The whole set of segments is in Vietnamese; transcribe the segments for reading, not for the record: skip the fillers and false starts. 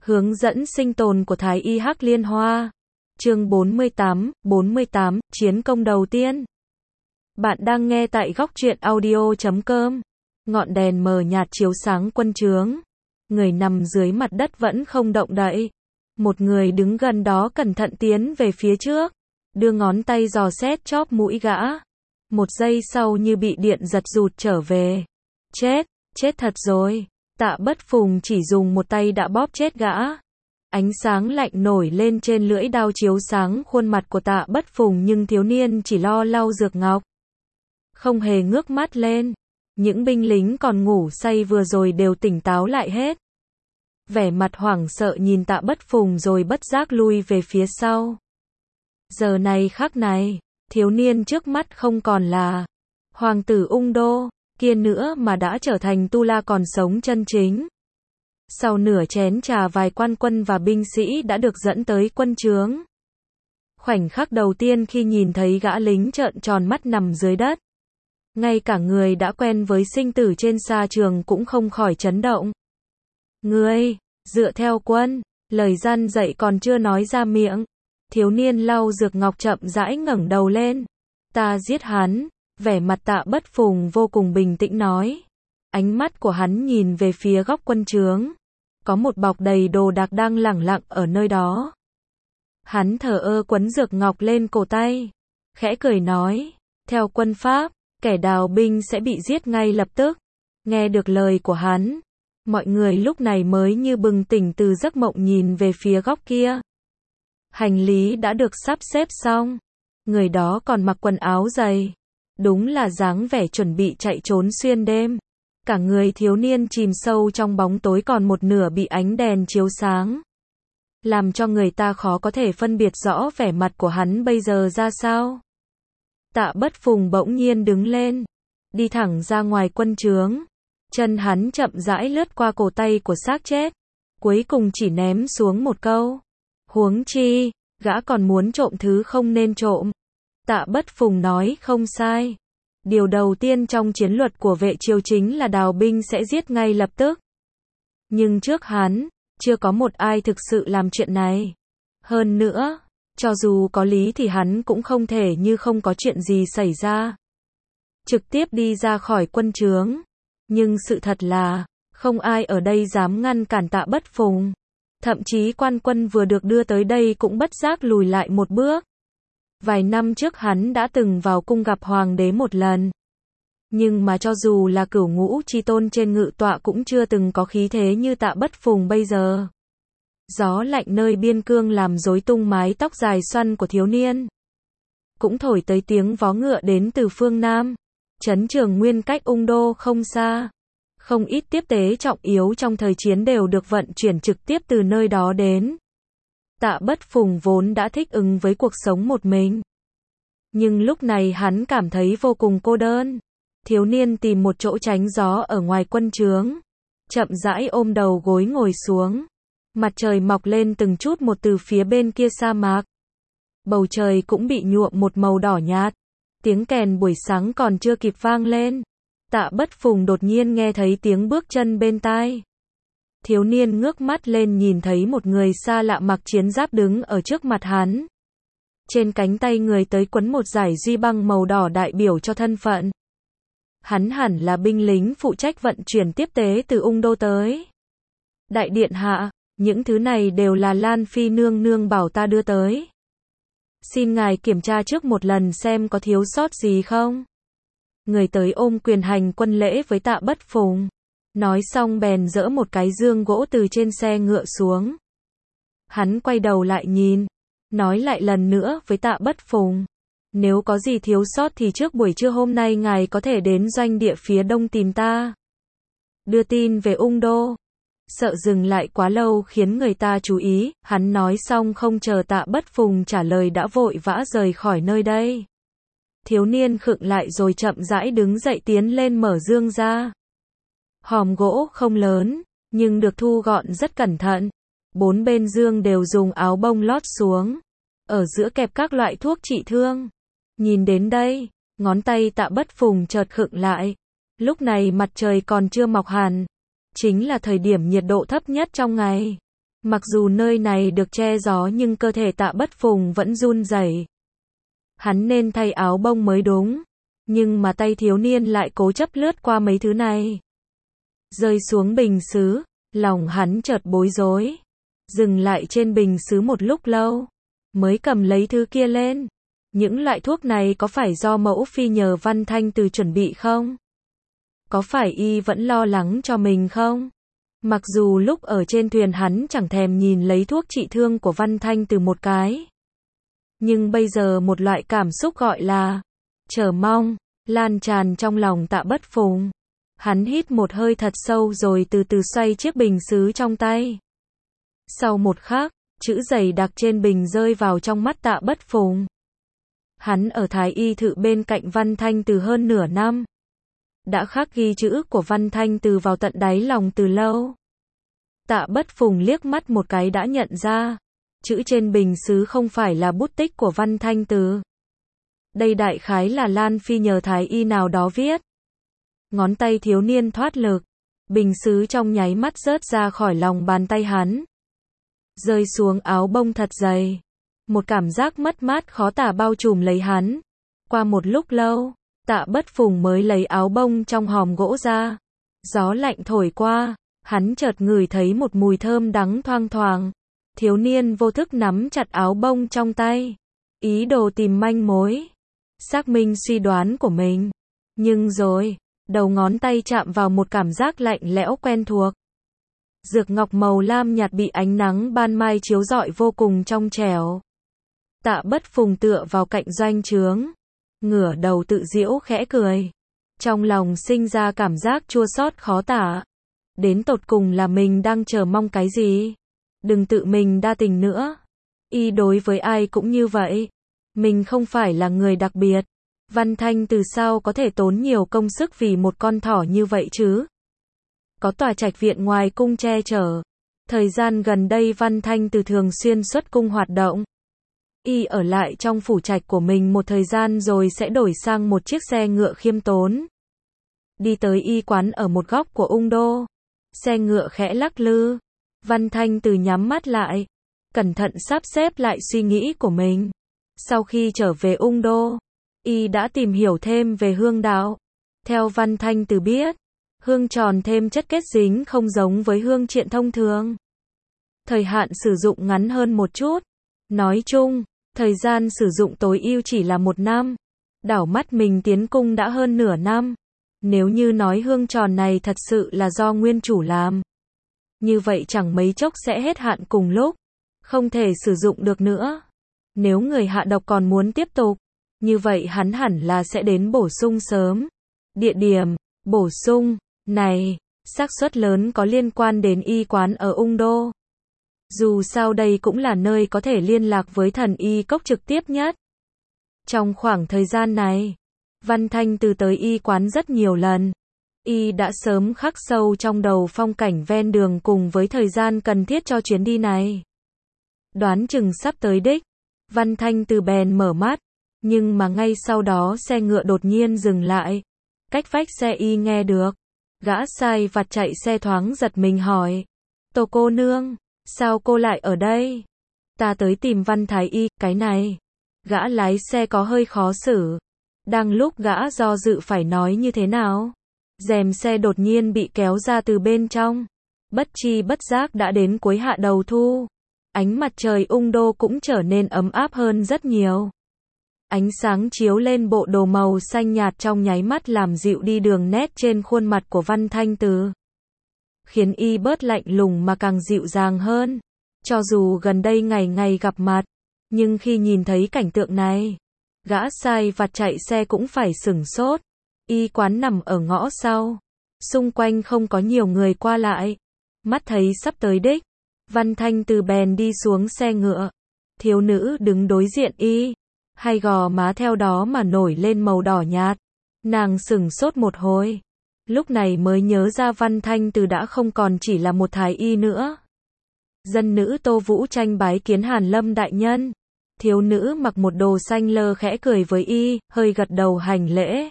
Hướng dẫn sinh tồn của Thái Y Hắc Liên Hoa. Chương 48, chiến công đầu tiên. Bạn đang nghe tại góc truyện audio.com. Ngọn đèn mờ nhạt chiếu sáng quân trướng. Người nằm dưới mặt đất vẫn không động đậy. Một người đứng gần đó cẩn thận tiến về phía trước, đưa ngón tay dò xét chóp mũi gã. Một giây sau như bị điện giật rụt trở về. Chết thật rồi. Tạ Bất Phùng chỉ dùng một tay đã bóp chết gã. Ánh sáng lạnh nổi lên trên lưỡi đao chiếu sáng khuôn mặt của Tạ Bất Phùng, nhưng thiếu niên chỉ lo lau dược ngọc, không hề ngước mắt lên. Những binh lính còn ngủ say vừa rồi đều tỉnh táo lại hết. Vẻ mặt hoảng sợ nhìn Tạ Bất Phùng rồi bất giác lui về phía sau. Giờ này khắc này, thiếu niên trước mắt không còn là hoàng tử Ung Đô kia nữa mà đã trở thành tu la còn sống chân chính. Sau nửa chén trà, vài quan quân và binh sĩ đã được dẫn tới quân trướng. Khoảnh khắc đầu tiên khi nhìn thấy gã lính trợn tròn mắt nằm dưới đất, ngay cả người đã quen với sinh tử trên sa trường cũng không khỏi chấn động. Ngươi, dựa theo quân, lời răn dạy còn chưa nói ra miệng, thiếu niên lau dược ngọc chậm rãi ngẩng đầu lên. Ta giết hắn. Vẻ mặt Tạ Bất Phùng vô cùng bình tĩnh nói. Ánh mắt của hắn nhìn về phía góc quân trướng. Có một bọc đầy đồ đạc đang lẳng lặng ở nơi đó. Hắn thờ ơ quấn dược ngọc lên cổ tay, khẽ cười nói, theo quân pháp, kẻ đào binh sẽ bị giết ngay lập tức. Nghe được lời của hắn, mọi người lúc này mới như bừng tỉnh từ giấc mộng nhìn về phía góc kia. Hành lý đã được sắp xếp xong. Người đó còn mặc quần áo dày. Đúng là dáng vẻ chuẩn bị chạy trốn xuyên đêm. Cả người thiếu niên chìm sâu trong bóng tối, còn một nửa bị ánh đèn chiếu sáng, làm cho người ta khó có thể phân biệt rõ vẻ mặt của hắn bây giờ ra sao. Tạ Bất Phùng bỗng nhiên đứng lên, đi thẳng ra ngoài quân trướng. Chân hắn chậm rãi lướt qua cổ tay của xác chết, cuối cùng chỉ ném xuống một câu: huống chi, gã còn muốn trộm thứ không nên trộm. Tạ Bất Phùng nói không sai. Điều đầu tiên trong chiến luật của vệ triều chính là đào binh sẽ giết ngay lập tức. Nhưng trước hắn, chưa có một ai thực sự làm chuyện này. Hơn nữa, cho dù có lý thì hắn cũng không thể như không có chuyện gì xảy ra, trực tiếp đi ra khỏi quân trướng. Nhưng sự thật là, không ai ở đây dám ngăn cản Tạ Bất Phùng. Thậm chí quan quân vừa được đưa tới đây cũng bất giác lùi lại một bước. Vài năm trước hắn đã từng vào cung gặp hoàng đế một lần. Nhưng mà cho dù là cửu ngũ chi tôn trên ngự tọa cũng chưa từng có khí thế như Tạ Bất Phùng bây giờ. Gió lạnh nơi biên cương làm rối tung mái tóc dài xoăn của thiếu niên. Cũng thổi tới tiếng vó ngựa đến từ phương Nam. Trấn Trường Nguyên cách Ung Đô không xa. Không ít tiếp tế trọng yếu trong thời chiến đều được vận chuyển trực tiếp từ nơi đó đến. Tạ Bất Phùng vốn đã thích ứng với cuộc sống một mình, nhưng lúc này hắn cảm thấy vô cùng cô đơn. Thiếu niên tìm một chỗ tránh gió ở ngoài quân trướng, chậm rãi ôm đầu gối ngồi xuống. Mặt trời mọc lên từng chút một từ phía bên kia sa mạc. Bầu trời cũng bị nhuộm một màu đỏ nhạt. Tiếng kèn buổi sáng còn chưa kịp vang lên, Tạ Bất Phùng đột nhiên nghe thấy tiếng bước chân bên tai. Thiếu niên ngước mắt lên nhìn thấy một người xa lạ mặc chiến giáp đứng ở trước mặt hắn. Trên cánh tay người tới quấn một dải duy băng màu đỏ đại biểu cho thân phận. Hắn hẳn là binh lính phụ trách vận chuyển tiếp tế từ Ung Đô tới. Đại điện hạ, những thứ này đều là Lan Phi nương nương bảo ta đưa tới. Xin ngài kiểm tra trước một lần xem có thiếu sót gì không. Người tới ôm quyền hành quân lễ với Tạ Bất Phùng. Nói xong bèn dỡ một cái dương gỗ từ trên xe ngựa xuống. Hắn quay đầu lại nhìn, nói lại lần nữa với Tạ Bất Phùng. Nếu có gì thiếu sót thì trước buổi trưa hôm nay ngài có thể đến doanh địa phía đông tìm ta. Đưa tin về Ung Đô. Sợ dừng lại quá lâu khiến người ta chú ý, hắn nói xong không chờ Tạ Bất Phùng trả lời đã vội vã rời khỏi nơi đây. Thiếu niên khựng lại rồi chậm rãi đứng dậy tiến lên mở dương ra. Hòm gỗ không lớn, nhưng được thu gọn rất cẩn thận. Bốn bên dương đều dùng áo bông lót xuống. Ở giữa kẹp các loại thuốc trị thương. Nhìn đến đây, ngón tay Tạ Bất Phùng chợt khựng lại. Lúc này mặt trời còn chưa mọc hẳn. Chính là thời điểm nhiệt độ thấp nhất trong ngày. Mặc dù nơi này được che gió nhưng cơ thể Tạ Bất Phùng vẫn run rẩy. Hắn nên thay áo bông mới đúng, nhưng mà tay thiếu niên lại cố chấp lướt qua mấy thứ này. Rơi xuống bình sứ, lòng hắn chợt bối rối. Dừng lại trên bình sứ một lúc lâu, mới cầm lấy thứ kia lên. Những loại thuốc này có phải do mẫu phi nhờ Văn Thanh Từ chuẩn bị không? Có phải y vẫn lo lắng cho mình không? Mặc dù lúc ở trên thuyền hắn chẳng thèm nhìn lấy thuốc trị thương của Văn Thanh Từ một cái. Nhưng bây giờ một loại cảm xúc gọi là chờ mong, lan tràn trong lòng Tạ Bất Phùng. Hắn hít một hơi thật sâu rồi từ từ xoay chiếc bình sứ trong tay. Sau một khắc, chữ dày đặc trên bình rơi vào trong mắt Tạ Bất Phùng. Hắn ở Thái Y Thự bên cạnh Văn Thanh Từ hơn nửa năm. Đã khắc ghi chữ của Văn Thanh Từ vào tận đáy lòng từ lâu. Tạ Bất Phùng liếc mắt một cái đã nhận ra, chữ trên bình sứ không phải là bút tích của Văn Thanh Từ. Đây đại khái là Lan Phi nhờ Thái Y nào đó viết. Ngón tay thiếu niên thoát lực, bình sứ trong nháy mắt rớt ra khỏi lòng bàn tay hắn. Rơi xuống áo bông thật dày. Một cảm giác mất mát khó tả bao trùm lấy hắn. Qua một lúc lâu, Tạ Bất Phùng mới lấy áo bông trong hòm gỗ ra. Gió lạnh thổi qua, hắn chợt ngửi thấy một mùi thơm đắng thoang thoảng. Thiếu niên vô thức nắm chặt áo bông trong tay, ý đồ tìm manh mối, xác minh suy đoán của mình. Nhưng rồi, đầu ngón tay chạm vào một cảm giác lạnh lẽo quen thuộc. Dược ngọc màu lam nhạt bị ánh nắng ban mai chiếu rọi vô cùng trong trẻo. Tạ Bất Phùng tựa vào cạnh doanh trướng, ngửa đầu tự giễu khẽ cười. Trong lòng sinh ra cảm giác chua xót khó tả. Đến tột cùng là mình đang chờ mong cái gì? Đừng tự mình đa tình nữa. Y đối với ai cũng như vậy. Mình không phải là người đặc biệt. Văn Thanh Từ sao có thể tốn nhiều công sức vì một con thỏ như vậy chứ? Có tòa trạch viện ngoài cung che chở. Thời gian gần đây Văn Thanh Từ thường xuyên xuất cung hoạt động. Y ở lại trong phủ trạch của mình một thời gian rồi sẽ đổi sang một chiếc xe ngựa khiêm tốn. Đi tới y quán ở một góc của Ung Đô. Xe ngựa khẽ lắc lư. Văn Thanh Từ nhắm mắt lại, cẩn thận sắp xếp lại suy nghĩ của mình. Sau khi trở về Ung Đô, y đã tìm hiểu thêm về hương đạo. Theo Văn Thanh Từ biết, hương tròn thêm chất kết dính không giống với hương triện thông thường. Thời hạn sử dụng ngắn hơn một chút. Nói chung, thời gian sử dụng tối ưu chỉ là 1 năm. Đảo mắt mình tiến cung đã hơn nửa năm. Nếu như nói hương tròn này thật sự là do nguyên chủ làm, như vậy chẳng mấy chốc sẽ hết hạn cùng lúc, không thể sử dụng được nữa. Nếu người hạ độc còn muốn tiếp tục, như vậy hắn hẳn là sẽ đến bổ sung sớm. Địa điểm bổ sung này, xác suất lớn có liên quan đến y quán ở Ung Đô. Dù sao đây cũng là nơi có thể liên lạc với thần y cốc trực tiếp nhất. Trong khoảng thời gian này, Văn Thanh Từ tới y quán rất nhiều lần. Y đã sớm khắc sâu trong đầu phong cảnh ven đường cùng với thời gian cần thiết cho chuyến đi này. Đoán chừng sắp tới đích, Văn Thanh Từ bèn mở mắt, nhưng mà ngay sau đó xe ngựa đột nhiên dừng lại. Cách vách xe y nghe được. Gã sai vặt chạy xe thoáng giật mình hỏi. Tô cô nương, sao cô lại ở đây? Ta tới tìm Văn Thái Y, cái này. Gã lái xe có hơi khó xử. Đang lúc gã do dự phải nói như thế nào, rèm xe đột nhiên bị kéo ra từ bên trong. Bất chi bất giác đã đến cuối hạ đầu thu. Ánh mặt trời Ung Đô cũng trở nên ấm áp hơn rất nhiều. Ánh sáng chiếu lên bộ đồ màu xanh nhạt trong nháy mắt làm dịu đi đường nét trên khuôn mặt của Văn Thanh Từ, khiến y bớt lạnh lùng mà càng dịu dàng hơn. Cho dù gần đây ngày ngày gặp mặt, nhưng khi nhìn thấy cảnh tượng này, gã sai vặt chạy xe cũng phải sửng sốt. Y quán nằm ở ngõ sau, xung quanh không có nhiều người qua lại. Mắt thấy sắp tới đích, Văn Thanh Từ bèn đi xuống xe ngựa. Thiếu nữ đứng đối diện y, hai gò má theo đó mà nổi lên màu đỏ nhạt. Nàng sửng sốt một hồi, lúc này mới nhớ ra Văn Thanh Từ đã không còn chỉ là một thái y nữa. Dân nữ Tô Vũ Tranh bái kiến Hàn Lâm đại nhân. Thiếu nữ mặc một đồ xanh lơ khẽ cười với y, hơi gật đầu hành lễ.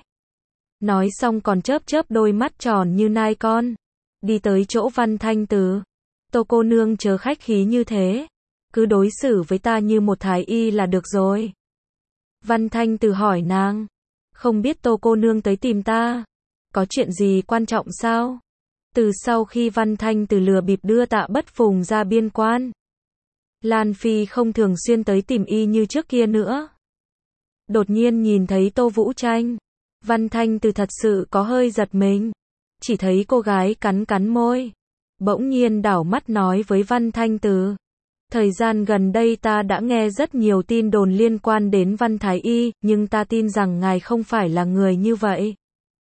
Nói xong còn chớp chớp đôi mắt tròn như nai con. Đi tới chỗ Văn Thanh Từ. Tô cô nương chớ khách khí như thế. Cứ đối xử với ta như một thái y là được rồi. Văn Thanh Từ hỏi nàng. Không biết Tô cô nương tới tìm ta. Có chuyện gì quan trọng sao? Từ sau khi Văn Thanh Từ lừa bịp đưa Tạ Bất Phùng ra biên quan, Lan Phi không thường xuyên tới tìm y như trước kia nữa. Đột nhiên nhìn thấy Tô Vũ Tranh, Văn Thanh Từ thật sự có hơi giật mình. Chỉ thấy cô gái cắn cắn môi, bỗng nhiên đảo mắt nói với Văn Thanh Từ. Thời gian gần đây ta đã nghe rất nhiều tin đồn liên quan đến Văn Thái Y, nhưng ta tin rằng ngài không phải là người như vậy.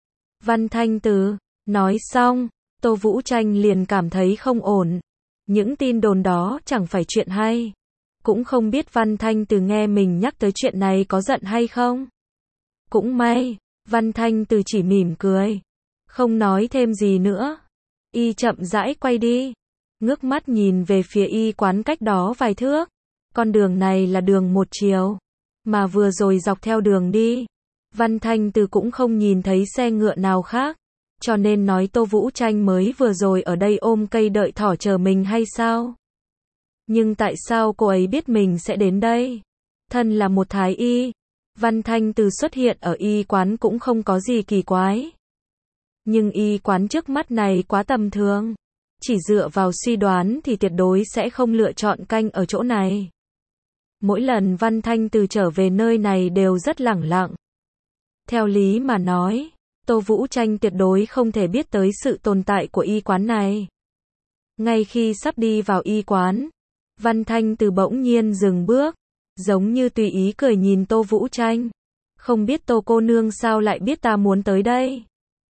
Văn Thanh Từ nói xong, Tô Vũ Tranh liền cảm thấy không ổn. Những tin đồn đó chẳng phải chuyện hay. Cũng không biết Văn Thanh Từ nghe mình nhắc tới chuyện này có giận hay không. Cũng may, Văn Thanh Từ chỉ mỉm cười, không nói thêm gì nữa. Y chậm rãi quay đi, ngước mắt nhìn về phía y quán cách đó vài thước. Con đường này là đường một chiều, mà vừa rồi dọc theo đường đi, Văn Thanh Từ cũng không nhìn thấy xe ngựa nào khác. Cho nên nói Tô Vũ Tranh mới vừa rồi ở đây ôm cây đợi thỏ chờ mình hay sao? Nhưng tại sao cô ấy biết mình sẽ đến đây? Thân là một thái y, Văn Thanh Từ xuất hiện ở y quán cũng không có gì kỳ quái. Nhưng y quán trước mắt này quá tầm thường. Chỉ dựa vào suy đoán thì tuyệt đối sẽ không lựa chọn canh ở chỗ này. Mỗi lần Văn Thanh Từ trở về nơi này đều rất lẳng lặng. Theo lý mà nói, Tô Vũ Tranh tuyệt đối không thể biết tới sự tồn tại của y quán này. Ngay khi sắp đi vào y quán, Văn Thanh Từ bỗng nhiên dừng bước, giống như tùy ý cười nhìn Tô Vũ Tranh. Không biết Tô cô nương sao lại biết ta muốn tới đây?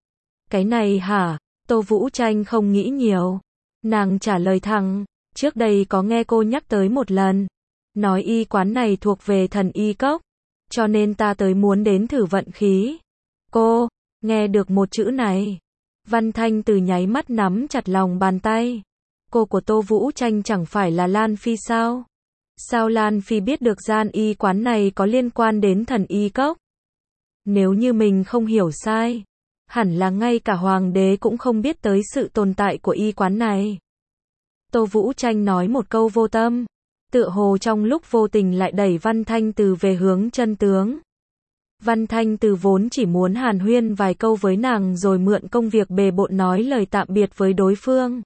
Cái này hả? Tô Vũ Tranh không nghĩ nhiều. Nàng trả lời thẳng, trước đây có nghe cô nhắc tới một lần. Nói y quán này thuộc về Thần Y Cốc, cho nên ta tới muốn đến thử vận khí. Cô, nghe được một chữ này, Văn Thanh Từ nháy mắt nắm chặt lòng bàn tay. Cô của Tô Vũ Tranh chẳng phải là Lan Phi sao? Sao Lan Phi biết được gian y quán này có liên quan đến Thần Y Cốc? Nếu như mình không hiểu sai, hẳn là ngay cả hoàng đế cũng không biết tới sự tồn tại của y quán này. Tô Vũ Tranh nói một câu vô tâm, tựa hồ trong lúc vô tình lại đẩy Văn Thanh Từ về hướng chân tướng. Văn Thanh Từ vốn chỉ muốn hàn huyên vài câu với nàng rồi mượn công việc bề bộn nói lời tạm biệt với đối phương.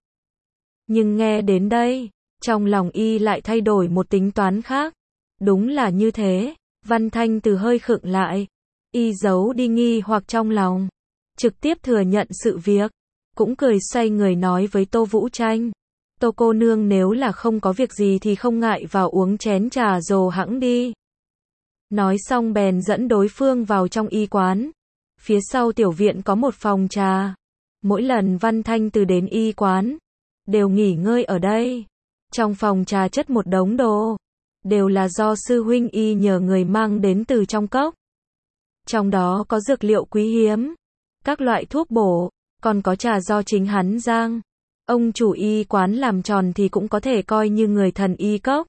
Nhưng nghe đến đây, trong lòng y lại thay đổi một tính toán khác. Đúng là như thế, Văn Thanh Từ hơi khựng lại. Y giấu đi nghi hoặc trong lòng, trực tiếp thừa nhận sự việc, cũng cười xoay người nói với Tô Vũ Tranh. Tô cô nương nếu là không có việc gì thì không ngại vào uống chén trà rồi hẵng đi. Nói xong bèn dẫn đối phương vào trong y quán. Phía sau tiểu viện có một phòng trà. Mỗi lần Văn Thanh Từ đến y quán, đều nghỉ ngơi ở đây. Trong phòng trà chất một đống đồ, đều là do sư huynh y nhờ người mang đến từ trong cốc. Trong đó có dược liệu quý hiếm, các loại thuốc bổ, còn có trà do chính hắn rang. Ông chủ y quán làm tròn thì cũng có thể coi như người Thần Y Cốc.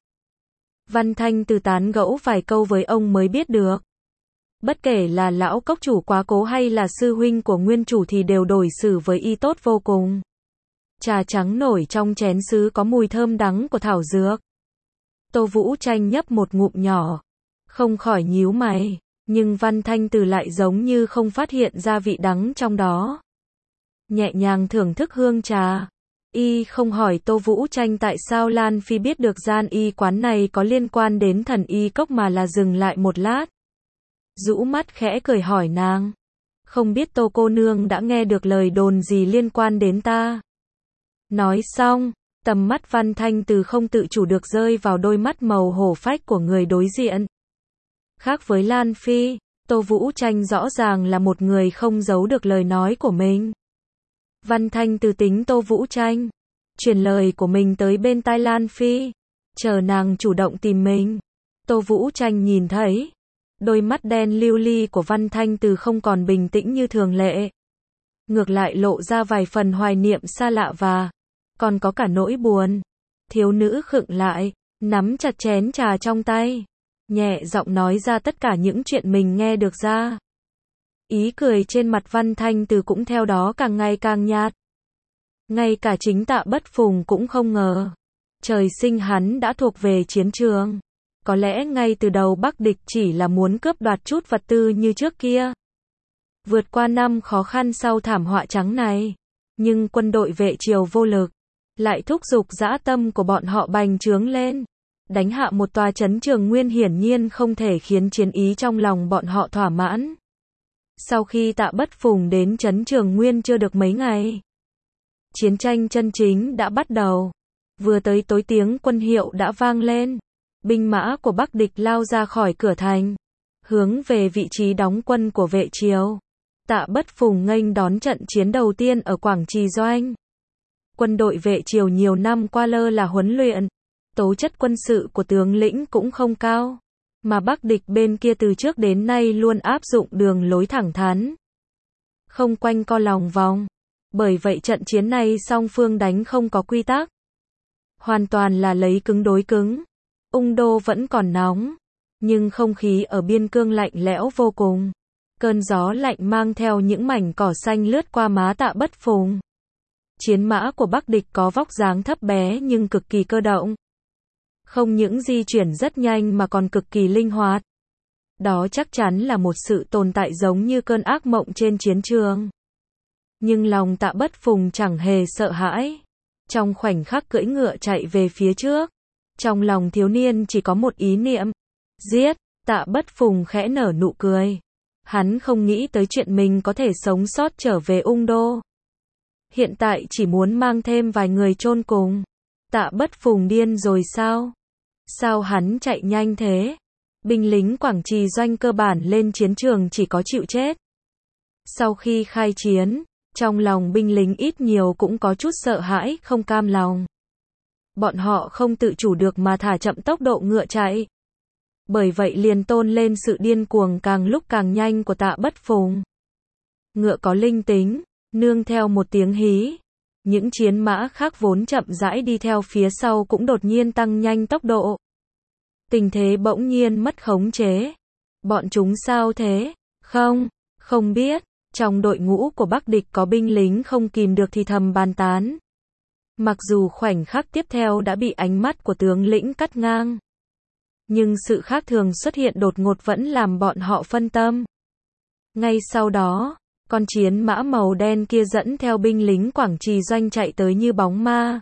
Văn Thanh Từ tán gẫu vài câu với ông mới biết được. Bất kể là lão cốc chủ quá cố hay là sư huynh của nguyên chủ thì đều đối xử với y tốt vô cùng. Trà trắng nổi trong chén sứ có mùi thơm đắng của thảo dược. Tô Vũ Tranh nhấp một ngụm nhỏ, không khỏi nhíu mày, nhưng Văn Thanh Từ lại giống như không phát hiện ra vị đắng trong đó. Nhẹ nhàng thưởng thức hương trà. Y không hỏi Tô Vũ Tranh tại sao Lan Phi biết được gian y quán này có liên quan đến Thần Y Cốc mà là dừng lại một lát. Rũ mắt khẽ cười hỏi nàng. Không biết Tô cô nương đã nghe được lời đồn gì liên quan đến ta? Nói xong, tầm mắt Văn Thanh Từ không tự chủ được rơi vào đôi mắt màu hổ phách của người đối diện. Khác với Lan Phi, Tô Vũ Tranh rõ ràng là một người không giấu được lời nói của mình. Văn Thanh Từ tính Tô Vũ Tranh truyền lời của mình tới bên tai Lan Phi, chờ nàng chủ động tìm mình. Tô Vũ Tranh nhìn thấy, đôi mắt đen lưu ly của Văn Thanh Từ không còn bình tĩnh như thường lệ. Ngược lại lộ ra vài phần hoài niệm xa lạ và còn có cả nỗi buồn. Thiếu nữ khựng lại, nắm chặt chén trà trong tay, nhẹ giọng nói ra tất cả những chuyện mình nghe được ra. Ý cười trên mặt Văn Thanh Từ cũng theo đó càng ngày càng nhạt. Ngay cả chính Tạ Bất Phùng cũng không ngờ. Trời sinh hắn đã thuộc về chiến trường. Có lẽ ngay từ đầu Bắc địch chỉ là muốn cướp đoạt chút vật tư như trước kia. Vượt qua năm khó khăn sau thảm họa trắng này. Nhưng quân đội vệ triều vô lực. Lại thúc giục dã tâm của bọn họ bành trướng lên. Đánh hạ một tòa trấn Trường Nguyên hiển nhiên không thể khiến chiến ý trong lòng bọn họ thỏa mãn. Sau khi Tạ Bất Phùng đến trấn Trường Nguyên chưa được mấy ngày, chiến tranh chân chính đã bắt đầu. Vừa tới tối tiếng quân hiệu đã vang lên. Binh mã của Bắc địch lao ra khỏi cửa thành, hướng về vị trí đóng quân của vệ triều. Tạ Bất Phùng nghênh đón trận chiến đầu tiên ở Quảng Trì Doanh. Quân đội vệ triều nhiều năm qua lơ là huấn luyện, tố chất quân sự của tướng lĩnh cũng không cao, mà Bắc địch bên kia từ trước đến nay luôn áp dụng đường lối thẳng thắn, không quanh co lòng vòng. Bởi vậy trận chiến này song phương đánh không có quy tắc, hoàn toàn là lấy cứng đối cứng. Ung đô vẫn còn nóng, nhưng không khí ở biên cương lạnh lẽo vô cùng. Cơn gió lạnh mang theo những mảnh cỏ xanh lướt qua má Tạ Bất Phùng. Chiến mã của Bắc địch có vóc dáng thấp bé nhưng cực kỳ cơ động. Không những di chuyển rất nhanh mà còn cực kỳ linh hoạt. Đó chắc chắn là một sự tồn tại giống như cơn ác mộng trên chiến trường. Nhưng lòng Tạ Bất Phùng chẳng hề sợ hãi. Trong khoảnh khắc cưỡi ngựa chạy về phía trước, trong lòng thiếu niên chỉ có một ý niệm: giết. Tạ Bất Phùng khẽ nở nụ cười. Hắn không nghĩ tới chuyện mình có thể sống sót trở về Ung đô. Hiện tại chỉ muốn mang thêm vài người chôn cùng. Tạ Bất Phùng điên rồi sao? Sao hắn chạy nhanh thế? Binh lính Quảng Trì Doanh cơ bản lên chiến trường chỉ có chịu chết. Sau khi khai chiến, trong lòng binh lính ít nhiều cũng có chút sợ hãi, không cam lòng. Bọn họ không tự chủ được mà thả chậm tốc độ ngựa chạy. Bởi vậy liền tôn lên sự điên cuồng càng lúc càng nhanh của Tạ Bất Phùng. Ngựa có linh tính, nương theo một tiếng hí. Những chiến mã khác vốn chậm rãi đi theo phía sau cũng đột nhiên tăng nhanh tốc độ. Tình thế bỗng nhiên mất khống chế. Bọn chúng sao thế? Không biết. Trong đội ngũ của Bắc địch có binh lính không kìm được thì thầm bàn tán. Mặc dù khoảnh khắc tiếp theo đã bị ánh mắt của tướng lĩnh cắt ngang, nhưng sự khác thường xuất hiện đột ngột vẫn làm bọn họ phân tâm. Ngay sau đó, con chiến mã màu đen kia dẫn theo binh lính Quảng Trì Doanh chạy tới như bóng ma.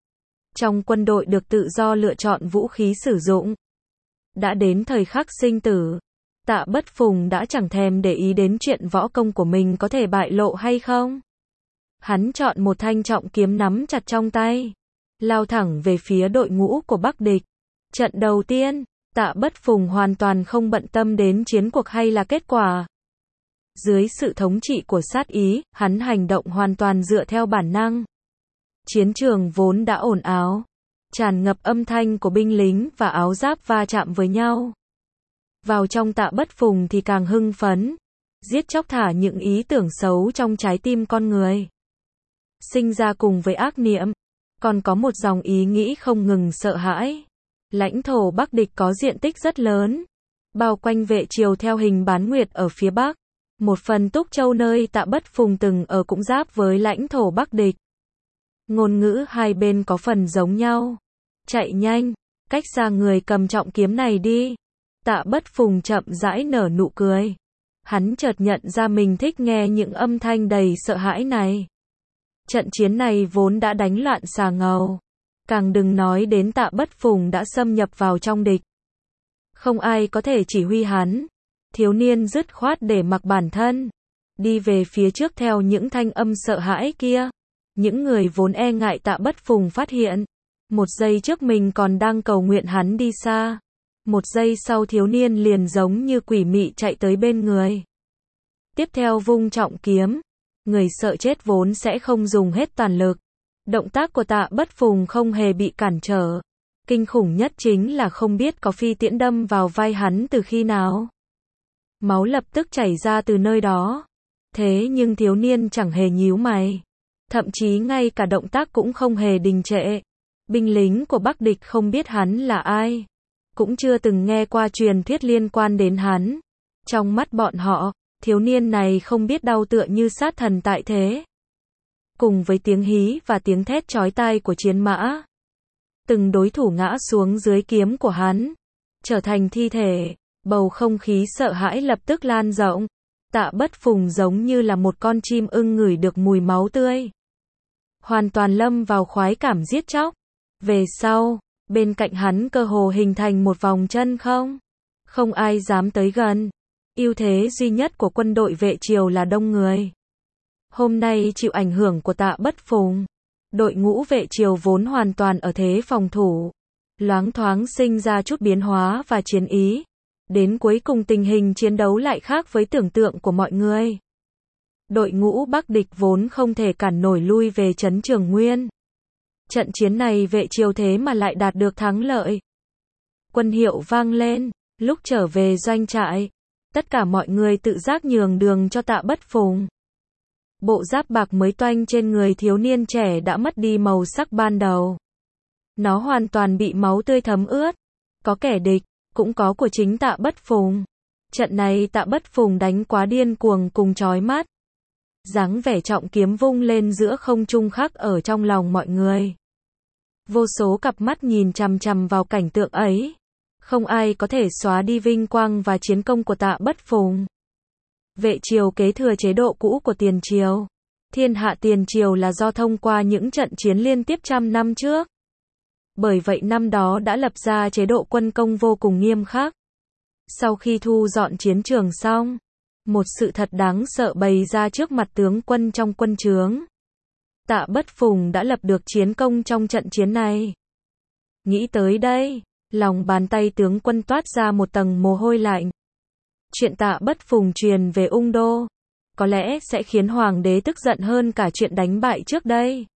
Trong quân đội được tự do lựa chọn vũ khí sử dụng. Đã đến thời khắc sinh tử, Tạ Bất Phùng đã chẳng thèm để ý đến chuyện võ công của mình có thể bại lộ hay không. Hắn chọn một thanh trọng kiếm nắm chặt trong tay, lao thẳng về phía đội ngũ của Bắc địch. Trận đầu tiên, Tạ Bất Phùng hoàn toàn không bận tâm đến chiến cuộc hay là kết quả. Dưới sự thống trị của sát ý, hắn hành động hoàn toàn dựa theo bản năng. Chiến trường vốn đã ồn ào, tràn ngập âm thanh của binh lính và áo giáp va chạm với nhau. Vào trong Tạ Bất Phùng thì càng hưng phấn, giết chóc thả những ý tưởng xấu trong trái tim con người. Sinh ra cùng với ác niệm, còn có một dòng ý nghĩ không ngừng sợ hãi. Lãnh thổ Bắc địch có diện tích rất lớn, bao quanh vệ triều theo hình bán nguyệt ở phía Bắc. Một phần Túc Châu nơi Tạ Bất Phùng từng ở cũng giáp với lãnh thổ Bắc địch. Ngôn ngữ hai bên có phần giống nhau. Chạy nhanh, cách xa người cầm trọng kiếm này đi. Tạ Bất Phùng chậm rãi nở nụ cười. Hắn chợt nhận ra mình thích nghe những âm thanh đầy sợ hãi này. Trận chiến này vốn đã đánh loạn xà ngầu. Càng đừng nói đến Tạ Bất Phùng đã xâm nhập vào trong địch. Không ai có thể chỉ huy hắn. Thiếu niên dứt khoát để mặc bản thân, đi về phía trước theo những thanh âm sợ hãi kia. Những người vốn e ngại Tạ Bất Phùng phát hiện, một giây trước mình còn đang cầu nguyện hắn đi xa. Một giây sau thiếu niên liền giống như quỷ mị chạy tới bên người. Tiếp theo vung trọng kiếm, người sợ chết vốn sẽ không dùng hết toàn lực. Động tác của Tạ Bất Phùng không hề bị cản trở. Kinh khủng nhất chính là không biết có phi tiễn đâm vào vai hắn từ khi nào. Máu lập tức chảy ra từ nơi đó. Thế nhưng thiếu niên chẳng hề nhíu mày. Thậm chí ngay cả động tác cũng không hề đình trệ. Binh lính của Bắc địch không biết hắn là ai, cũng chưa từng nghe qua truyền thuyết liên quan đến hắn. Trong mắt bọn họ, thiếu niên này không biết đau tựa như sát thần tại thế. cùng với tiếng hí và tiếng thét chói tai của chiến mã. Từng đối thủ ngã xuống dưới kiếm của hắn, trở thành thi thể, bầu không khí sợ hãi lập tức lan rộng. Tạ Bất Phùng giống như là một con chim ưng ngửi được mùi máu tươi. Hoàn toàn lâm vào khoái cảm giết chóc. Về sau, bên cạnh hắn cơ hồ hình thành một vòng chân không. Không ai dám tới gần. Ưu thế duy nhất của quân đội vệ triều là đông người. Hôm nay chịu ảnh hưởng của Tạ Bất Phùng, đội ngũ vệ triều vốn hoàn toàn ở thế phòng thủ, loáng thoáng sinh ra chút biến hóa và chiến ý. Đến cuối cùng tình hình chiến đấu lại khác với tưởng tượng của mọi người. Đội ngũ Bắc địch vốn không thể cản nổi lui về trấn Trường Nguyên. Trận chiến này vệ triều thế mà lại đạt được thắng lợi. Quân hiệu vang lên, lúc trở về doanh trại, tất cả mọi người tự giác nhường đường cho Tạ Bất Phùng. Bộ giáp bạc mới toanh trên người thiếu niên trẻ đã mất đi màu sắc ban đầu. Nó hoàn toàn bị máu tươi thấm ướt. Có kẻ địch, cũng có của chính Tạ Bất Phùng. Trận này Tạ Bất Phùng đánh quá điên cuồng cùng chói mắt. Dáng vẻ trọng kiếm vung lên giữa không trung khắc ở trong lòng mọi người. Vô số cặp mắt nhìn chằm chằm vào cảnh tượng ấy. Không ai có thể xóa đi vinh quang và chiến công của Tạ Bất Phùng. Vệ triều kế thừa chế độ cũ của tiền triều. Thiên hạ tiền triều là do thông qua những trận chiến liên tiếp trăm năm trước. Bởi vậy năm đó đã lập ra chế độ quân công vô cùng nghiêm khắc. Sau khi thu dọn chiến trường xong, một sự thật đáng sợ bày ra trước mặt tướng quân trong quân trướng. Tạ Bất Phùng đã lập được chiến công trong trận chiến này. Nghĩ tới đây, lòng bàn tay tướng quân toát ra một tầng mồ hôi lạnh. Chuyện Tạ Bất Phùng truyền về Ung Đô, có lẽ sẽ khiến hoàng đế tức giận hơn cả chuyện đánh bại trước đây.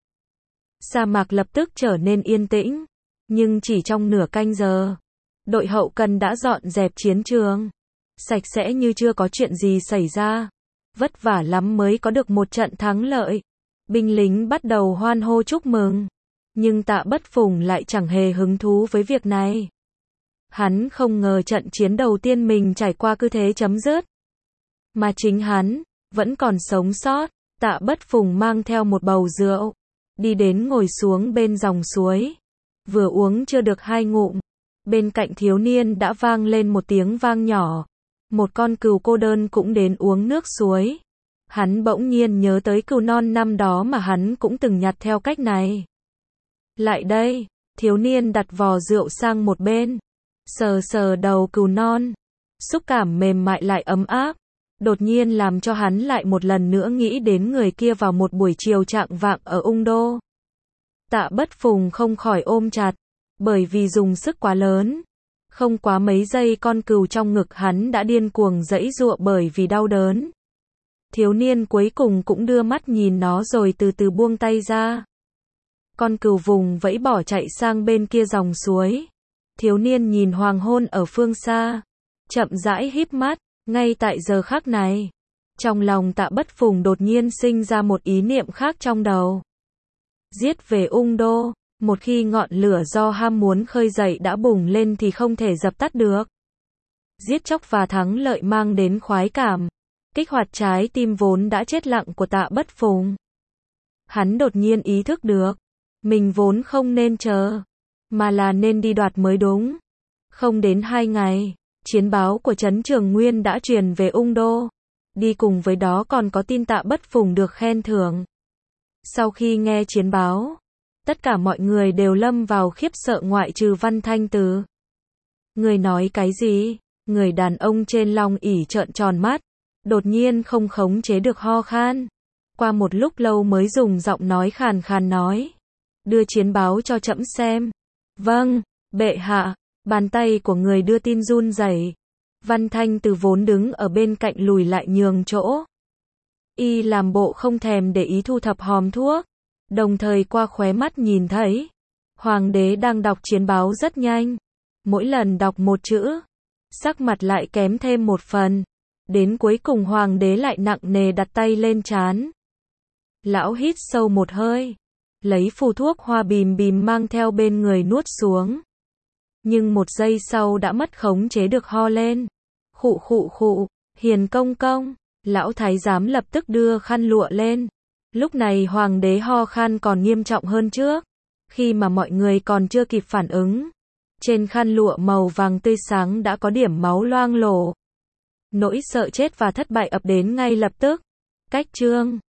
Sa mạc lập tức trở nên yên tĩnh, nhưng chỉ trong nửa canh giờ, đội hậu cần đã dọn dẹp chiến trường, sạch sẽ như chưa có chuyện gì xảy ra. Vất vả lắm mới có được một trận thắng lợi. Binh lính bắt đầu hoan hô chúc mừng, nhưng Tạ Bất Phùng lại chẳng hề hứng thú với việc này. Hắn không ngờ trận chiến đầu tiên mình trải qua cứ thế chấm dứt. Mà chính hắn vẫn còn sống sót. Tạ Bất Phùng mang theo một bầu rượu, đi đến ngồi xuống bên dòng suối. Vừa uống chưa được 2 ngụm, bên cạnh thiếu niên đã vang lên một tiếng vang nhỏ. Một con cừu cô đơn cũng đến uống nước suối. Hắn bỗng nhiên nhớ tới cừu non năm đó mà hắn cũng từng nhặt theo cách này. Lại đây, thiếu niên đặt vò rượu sang một bên, sờ sờ đầu cừu non. Xúc cảm mềm mại lại ấm áp, đột nhiên làm cho hắn lại một lần nữa nghĩ đến người kia vào một buổi chiều chạng vạng ở Ung Đô. Tạ Bất Phùng không khỏi ôm chặt, bởi vì dùng sức quá lớn. Không quá mấy giây con cừu trong ngực hắn đã điên cuồng giãy giụa bởi vì đau đớn. Thiếu niên cuối cùng cũng đưa mắt nhìn nó rồi từ từ buông tay ra. Con cừu vùng vẫy bỏ chạy sang bên kia dòng suối. Thiếu niên nhìn hoàng hôn ở phương xa, chậm rãi híp mắt. Ngay tại giờ khắc này, trong lòng Tạ Bất Phùng đột nhiên sinh ra một ý niệm khác trong đầu. Giết về Ung Đô, một khi ngọn lửa do ham muốn khơi dậy đã bùng lên thì không thể dập tắt được. Giết chóc và thắng lợi mang đến khoái cảm, kích hoạt trái tim vốn đã chết lặng của Tạ Bất Phùng. Hắn đột nhiên ý thức được, mình vốn không nên chờ, mà là nên đi đoạt mới đúng. Không đến 2 ngày, chiến báo của trấn Trường Nguyên đã truyền về Ung Đô. Đi cùng với đó còn có tin Tạ Bất Phùng được khen thưởng. Sau khi nghe chiến báo, tất cả mọi người đều lâm vào khiếp sợ ngoại trừ Văn Thanh Từ. Người nói cái gì? Người đàn ông trên long ỷ trợn tròn mắt, đột nhiên không khống chế được ho khan. Qua một lúc lâu mới dùng giọng nói khàn khàn nói. Đưa chiến báo cho trẫm xem. Vâng, bệ hạ. Bàn tay của người đưa tin run rẩy. Văn Thanh Từ vốn đứng ở bên cạnh lùi lại nhường chỗ. Y làm bộ không thèm để ý thu thập hòm thuốc, đồng thời qua khóe mắt nhìn thấy hoàng đế đang đọc chiến báo rất nhanh. Mỗi lần đọc một chữ, sắc mặt lại kém thêm một phần. Đến cuối cùng hoàng đế lại nặng nề đặt tay lên trán. Lão hít sâu một hơi, lấy phù thuốc hoa bìm bìm mang theo bên người nuốt xuống. Nhưng một giây sau đã mất khống chế được ho lên. Khụ khụ khụ, Hiền công công. Lão thái giám lập tức đưa khăn lụa lên, Lúc này hoàng đế ho khan còn nghiêm trọng hơn trước. Khi mà mọi người còn chưa kịp phản ứng, trên khăn lụa màu vàng tươi sáng đã có điểm máu loang lổ. Nỗi sợ chết và thất bại ập đến ngay lập tức. Cách chương